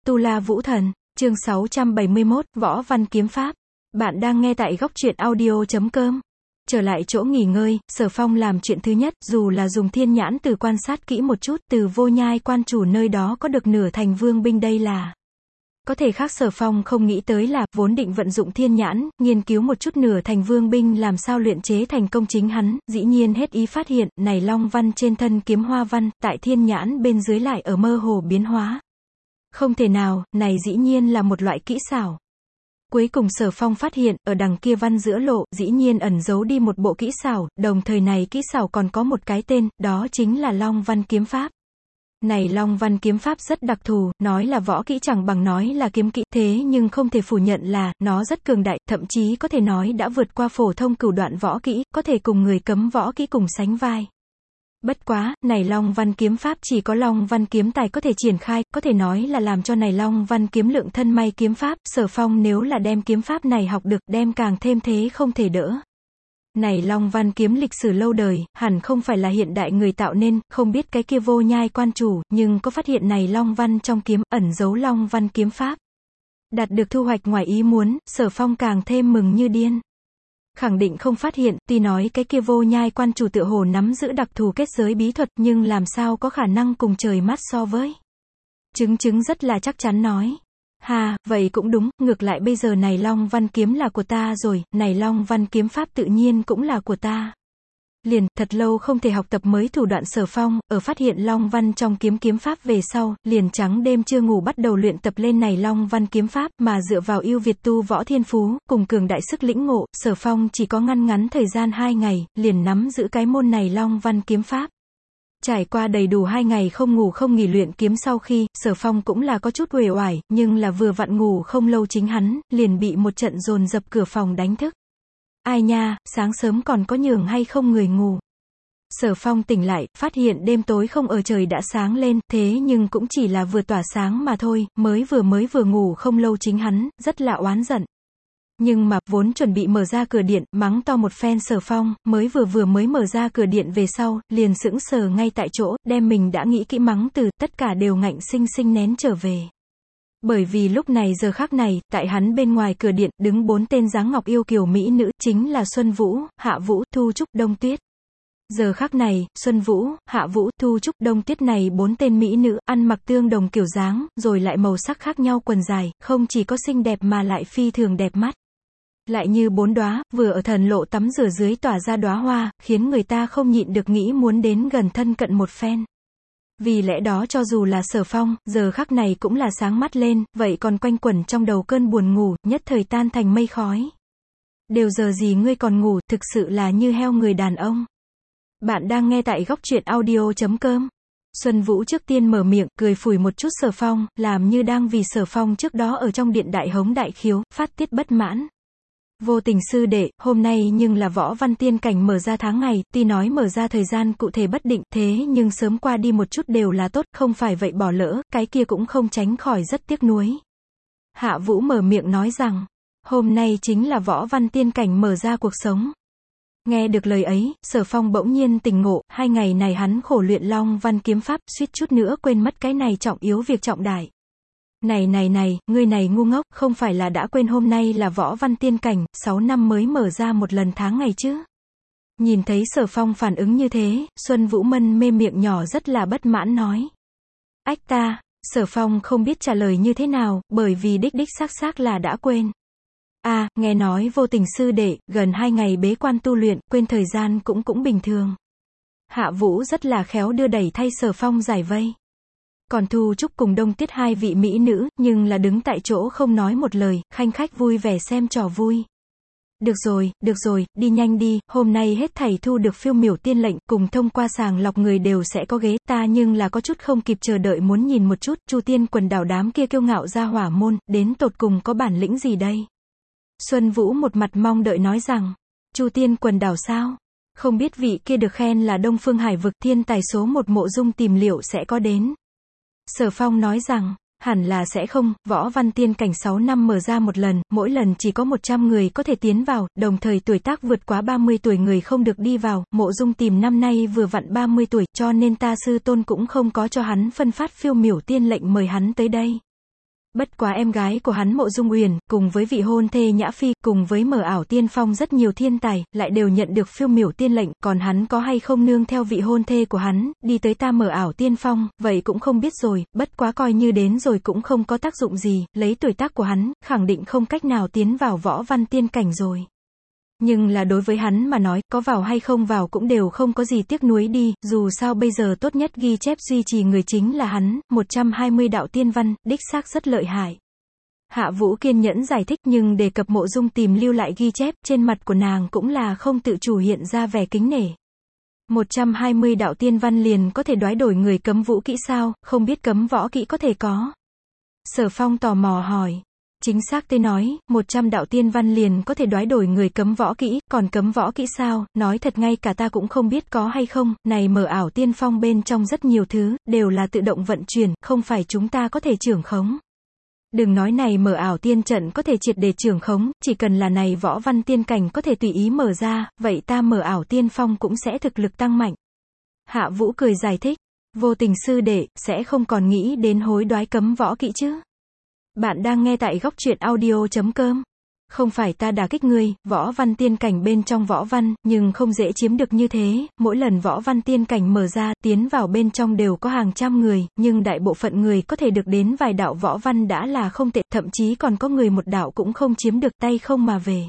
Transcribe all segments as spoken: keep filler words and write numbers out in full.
Tu La Vũ Thần, chương sáu trăm bảy mươi mốt, Võ Văn Kiếm Pháp. Bạn đang nghe tại góc truyện audio chấm com. Trở lại chỗ nghỉ ngơi, Sở Phong làm chuyện thứ nhất, dù là dùng thiên nhãn từ quan sát kỹ một chút, từ Vô Nhai quan chủ nơi đó có được nửa thành vương binh đây là. Có thể khác Sở Phong không nghĩ tới là, vốn định vận dụng thiên nhãn, nghiên cứu một chút nửa thành vương binh làm sao luyện chế thành công chính hắn, dĩ nhiên hết ý phát hiện, này long văn trên thân kiếm hoa văn, tại thiên nhãn bên dưới lại ở mơ hồ biến hóa. Không thể nào, này dĩ nhiên là một loại kỹ xảo. Cuối cùng Sở Phong phát hiện, ở đằng kia văn giữa lộ, dĩ nhiên ẩn giấu đi một bộ kỹ xảo, đồng thời này kỹ xảo còn có một cái tên, đó chính là Long Văn Kiếm Pháp. Này Long Văn Kiếm Pháp rất đặc thù, nói là võ kỹ chẳng bằng nói là kiếm kỹ, thế nhưng không thể phủ nhận là, nó rất cường đại, thậm chí có thể nói đã vượt qua phổ thông cửu đoạn võ kỹ, có thể cùng người cấm võ kỹ cùng sánh vai. Bất quá, này Long Văn Kiếm Pháp chỉ có Long Văn Kiếm Tài có thể triển khai, có thể nói là làm cho này Long Văn Kiếm Lượng thân may kiếm pháp, Sở Phong nếu là đem kiếm pháp này học được, đem càng thêm thế không thể đỡ. Này Long Văn Kiếm lịch sử lâu đời, hẳn không phải là hiện đại người tạo nên, không biết cái kia Vô Nhai quan chủ, nhưng có phát hiện này Long Văn trong kiếm, ẩn giấu Long Văn Kiếm Pháp. Đạt được thu hoạch ngoài ý muốn, Sở Phong càng thêm mừng như điên. Khẳng định không phát hiện, tuy nói cái kia Vô Nhai quan chủ tựa hồ nắm giữ đặc thù kết giới bí thuật, nhưng làm sao có khả năng cùng trời mắt so với. Chứng chứng rất là chắc chắn nói. Hà, vậy cũng đúng, ngược lại bây giờ này Long Văn Kiếm là của ta rồi, này Long Văn Kiếm Pháp tự nhiên cũng là của ta. Liền, thật lâu không thể học tập mới thủ đoạn Sở Phong, ở phát hiện Long Văn trong kiếm kiếm pháp về sau, liền trắng đêm chưa ngủ bắt đầu luyện tập lên này Long Văn Kiếm Pháp, mà dựa vào ưu việt tu võ thiên phú, cùng cường đại sức lĩnh ngộ, Sở Phong chỉ có ngăn ngắn thời gian hai ngày, liền nắm giữ cái môn này Long Văn Kiếm Pháp. Trải qua đầy đủ hai ngày không ngủ không nghỉ luyện kiếm sau khi, Sở Phong cũng là có chút uể oải, nhưng là vừa vặn ngủ không lâu chính hắn, liền bị một trận dồn dập cửa phòng đánh thức. Ai nha, sáng sớm còn có nhường hay không người ngủ. Sở Phong tỉnh lại, phát hiện đêm tối không ở trời đã sáng lên, thế nhưng cũng chỉ là vừa tỏa sáng mà thôi, mới vừa mới vừa ngủ không lâu chính hắn, rất là oán giận. Nhưng mà, vốn chuẩn bị mở ra cửa điện, mắng to một phen Sở Phong, mới vừa vừa mới mở ra cửa điện về sau, liền sững sờ ngay tại chỗ, đem mình đã nghĩ kỹ mắng từ, tất cả đều ngạnh sinh sinh nén trở về. Bởi vì lúc này giờ khắc này, tại hắn bên ngoài cửa điện, đứng bốn tên dáng ngọc yêu kiều mỹ nữ, chính là Xuân Vũ, Hạ Vũ, Thu Trúc, Đông Tuyết. Giờ khắc này, Xuân Vũ, Hạ Vũ, Thu Trúc, Đông Tuyết này bốn tên mỹ nữ, ăn mặc tương đồng kiểu dáng, rồi lại màu sắc khác nhau quần dài, không chỉ có xinh đẹp mà lại phi thường đẹp mắt. Lại như bốn đóa, vừa ở thần lộ tắm rửa dưới tỏa ra đóa hoa, khiến người ta không nhịn được nghĩ muốn đến gần thân cận một phen. Vì lẽ đó cho dù là Sở Phong, giờ khắc này cũng là sáng mắt lên, vậy còn quanh quẩn trong đầu cơn buồn ngủ, nhất thời tan thành mây khói. Đều giờ gì ngươi còn ngủ, thực sự là như heo người đàn ông. Bạn đang nghe tại góc truyện audio chấm com. Xuân Vũ trước tiên mở miệng, cười phủi một chút Sở Phong, làm như đang vì Sở Phong trước đó ở trong điện đại hống đại khiếu, phát tiết bất mãn. Vô Tình sư đệ, hôm nay nhưng là Võ Văn Tiên cảnh mở ra tháng ngày, tuy nói mở ra thời gian cụ thể bất định, thế nhưng sớm qua đi một chút đều là tốt, không phải vậy bỏ lỡ, cái kia cũng không tránh khỏi rất tiếc nuối. Hạ Vũ mở miệng nói rằng, hôm nay chính là Võ Văn Tiên cảnh mở ra cuộc sống. Nghe được lời ấy, Sở Phong bỗng nhiên tỉnh ngộ, hai ngày này hắn khổ luyện Long Văn Kiếm Pháp, suýt chút nữa quên mất cái này trọng yếu việc trọng đại. Này này này, ngươi này ngu ngốc, không phải là đã quên hôm nay là Võ Văn Tiên cảnh, sáu năm mới mở ra một lần tháng ngày chứ. Nhìn thấy Sở Phong phản ứng như thế, Xuân Vũ mân mê miệng nhỏ rất là bất mãn nói. Ách ta, Sở Phong không biết trả lời như thế nào, bởi vì đích đích xác xác là đã quên. À, nghe nói Vô Tình sư đệ, gần hai ngày bế quan tu luyện, quên thời gian cũng cũng bình thường. Hạ Vũ rất là khéo đưa đẩy thay Sở Phong giải vây. Còn Thu Trúc cùng Đông Tuyết hai vị mỹ nữ, nhưng là đứng tại chỗ không nói một lời, khanh khách vui vẻ xem trò vui. Được rồi, được rồi, đi nhanh đi, hôm nay hết thảy thu được phiêu miểu tiên lệnh, cùng thông qua sàng lọc người đều sẽ có ghế, ta nhưng là có chút không kịp chờ đợi muốn nhìn một chút, Chu Tiên quần đảo đám kia kiêu ngạo ra hỏa môn, đến tột cùng có bản lĩnh gì đây? Xuân Vũ một mặt mong đợi nói rằng, Chu Tiên quần đảo sao? Không biết vị kia được khen là Đông Phương Hải vực thiên tài số một Mộ Dung tìm liệu sẽ có đến. Sở Phong nói rằng, hẳn là sẽ không, Võ Văn Tiên cảnh sáu năm mở ra một lần, mỗi lần chỉ có một trăm người có thể tiến vào, đồng thời tuổi tác vượt quá ba mươi tuổi người không được đi vào, Mộ Dung tìm năm nay vừa vặn ba mươi tuổi, cho nên ta sư tôn cũng không có cho hắn phân phát phiêu miểu tiên lệnh mời hắn tới đây. Bất quá em gái của hắn Mộ Dung Uyển, cùng với vị hôn thê Nhã Phi, cùng với Mờ Ảo Tiên Phong rất nhiều thiên tài, lại đều nhận được phiêu miểu tiên lệnh, còn hắn có hay không nương theo vị hôn thê của hắn, đi tới ta Mờ Ảo Tiên Phong, vậy cũng không biết rồi, bất quá coi như đến rồi cũng không có tác dụng gì, lấy tuổi tác của hắn, khẳng định không cách nào tiến vào võ văn tiên cảnh rồi. Nhưng là đối với hắn mà nói, có vào hay không vào cũng đều không có gì tiếc nuối đi, dù sao bây giờ tốt nhất ghi chép duy trì người chính là hắn, một trăm hai mươi đạo tiên văn, đích xác rất lợi hại. Hạ Vũ kiên nhẫn giải thích nhưng đề cập Mộ Dung tìm lưu lại ghi chép, trên mặt của nàng cũng là không tự chủ hiện ra vẻ kính nể. một trăm hai mươi đạo tiên văn liền có thể đoái đổi người cấm vũ kỹ sao, không biết cấm võ kỹ có thể có. Sở Phong tò mò hỏi. Chính xác tôi nói, một trăm đạo tiên văn liền có thể đoái đổi người cấm võ kỹ, còn cấm võ kỹ sao, nói thật ngay cả ta cũng không biết có hay không, này Mờ Ảo Tiên Phong bên trong rất nhiều thứ, đều là tự động vận chuyển, không phải chúng ta có thể trưởng khống. Đừng nói này Mờ Ảo Tiên trận có thể triệt để trưởng khống, chỉ cần là này võ văn tiên cảnh có thể tùy ý mở ra, vậy ta Mờ Ảo Tiên Phong cũng sẽ thực lực tăng mạnh. Hạ Vũ cười giải thích, Vô Tình sư đệ, sẽ không còn nghĩ đến hối đoái cấm võ kỹ chứ. Bạn đang nghe tại góc truyện audio chấm com. Không phải ta đả kích ngươi, võ văn tiên cảnh bên trong võ văn, nhưng không dễ chiếm được như thế, mỗi lần võ văn tiên cảnh mở ra, tiến vào bên trong đều có hàng trăm người, nhưng đại bộ phận người có thể được đến vài đạo võ văn đã là không tệ, thậm chí còn có người một đạo cũng không chiếm được, tay không mà về.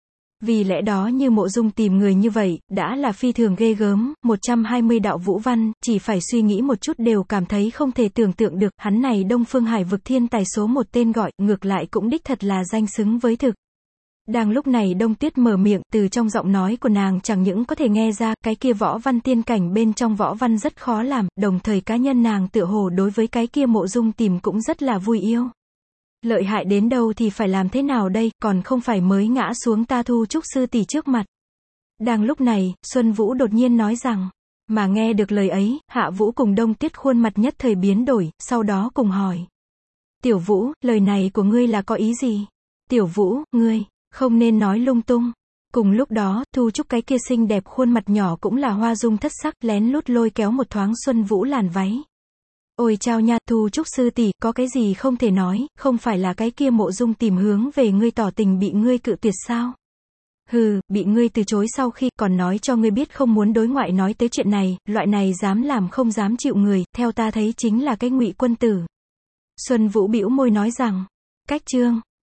Vì lẽ đó như Mộ Dung tìm người như vậy, đã là phi thường ghê gớm, một trăm hai mươi đạo vũ văn, chỉ phải suy nghĩ một chút đều cảm thấy không thể tưởng tượng được, hắn này Đông Phương Hải vực thiên tài số một tên gọi, ngược lại cũng đích thật là danh xứng với thực. Đang lúc này Đông Tuyết mở miệng, từ trong giọng nói của nàng chẳng những có thể nghe ra, cái kia võ văn tiên cảnh bên trong võ văn rất khó làm, đồng thời cá nhân nàng tựa hồ đối với cái kia Mộ Dung tìm cũng rất là vui yêu. Lợi hại đến đâu thì phải làm thế nào đây, còn không phải mới ngã xuống ta Thu Trúc sư tỷ trước mặt. Đang lúc này, Xuân Vũ đột nhiên nói rằng, mà nghe được lời ấy, Hạ Vũ cùng Đông Tuyết khuôn mặt nhất thời biến đổi, sau đó cùng hỏi. Tiểu Vũ, lời này của ngươi là có ý gì? Tiểu Vũ, ngươi, không nên nói lung tung. Cùng lúc đó, Thu Trúc cái kia xinh đẹp khuôn mặt nhỏ cũng là hoa dung thất sắc, lén lút lôi kéo một thoáng Xuân Vũ làn váy. Ôi chao nha, Thu Trúc sư tỷ, có cái gì không thể nói, không phải là cái kia Mộ Dung tìm hướng về ngươi tỏ tình bị ngươi cự tuyệt sao? Hừ, bị ngươi từ chối sau khi còn nói cho ngươi biết không muốn đối ngoại nói tới chuyện này, loại này dám làm không dám chịu người, theo ta thấy chính là cái Ngụy quân tử. Xuân Vũ bĩu môi nói rằng, cách chương.